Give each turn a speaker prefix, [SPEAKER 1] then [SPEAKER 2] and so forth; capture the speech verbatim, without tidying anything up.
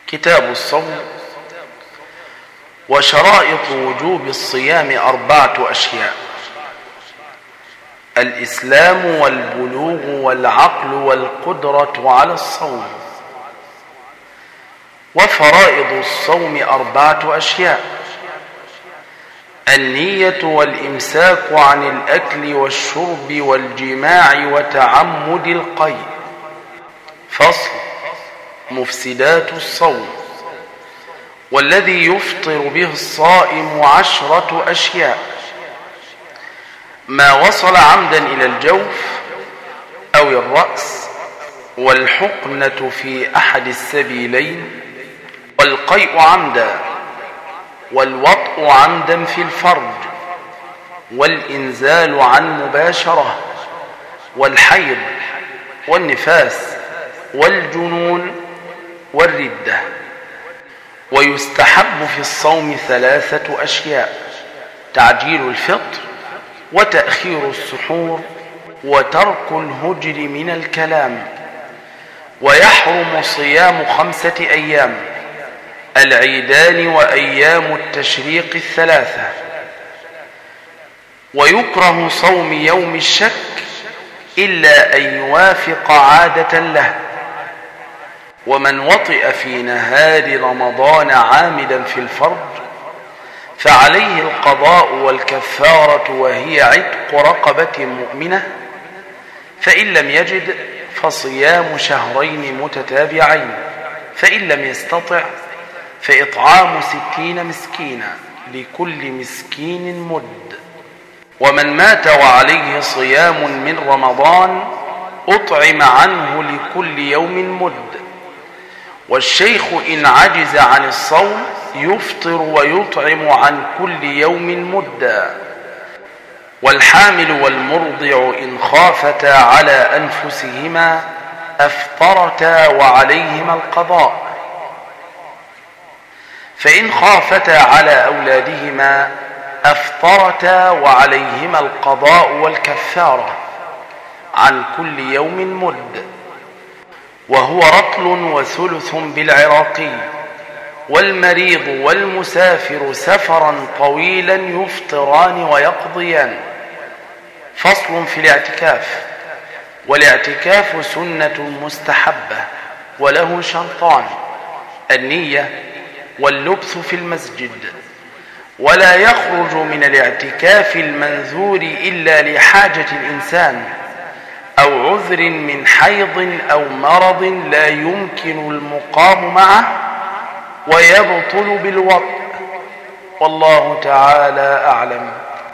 [SPEAKER 1] كتاب الصوم. وشرائط وجوب الصيام أربعة أشياء: الإسلام والبلوغ والعقل والقدرة على الصوم. وفرائض الصوم أربعة أشياء: النية والإمساك عن الأكل والشرب والجماع وتعمد القيء. فصل: مفسدات الصوم. والذي يفطر به الصائم عشرة أشياء: ما وصل عمدا إلى الجوف أو الرأس، والحقنة في أحد السبيلين، والقيء عمدا، والوطء عمدا في الفرج، والإنزال عن مباشرة، والحيض، والنفاس، والجنون، والردة. ويستحب في الصوم ثلاثة أشياء: تعجيل الفطر، وتأخير السحور، وترك الهجر من الكلام. ويحرم صيام خمسة أيام: العيدان وأيام التشريق الثلاثة. ويكره صوم يوم الشك إلا أن يوافق عادة له. ومن وطئ في نهار رمضان عامدا في الفرج فعليه القضاء والكفارة، وهي عتق رقبة مؤمنة، فإن لم يجد فصيام شهرين متتابعين، فإن لم يستطع فإطعام ستين مسكينا، لكل مسكين مد. ومن مات وعليه صيام من رمضان أطعم عنه لكل يوم مد. والشيخ إن عجز عن الصوم يفطر ويطعم عن كل يوم مدا. والحامل والمرضع إن خافتا على أنفسهما أفطرتا وعليهما القضاء. فإن خافتا على أولادهما أفطرتا وعليهما القضاء والكفارة عن كل يوم مد، وهو رطل وثلث بالعراقي. والمريض والمسافر سفرا طويلا يفطران ويقضيان. فصل في الاعتكاف. والاعتكاف سنة مستحبة، وله شرطان: النية واللبث في المسجد. ولا يخرج من الاعتكاف المنذور إلا لحاجة الإنسان أو عذر من حيض أو مرض لا يمكن المقام معه، ويبطل بالوطء. والله تعالى أعلم.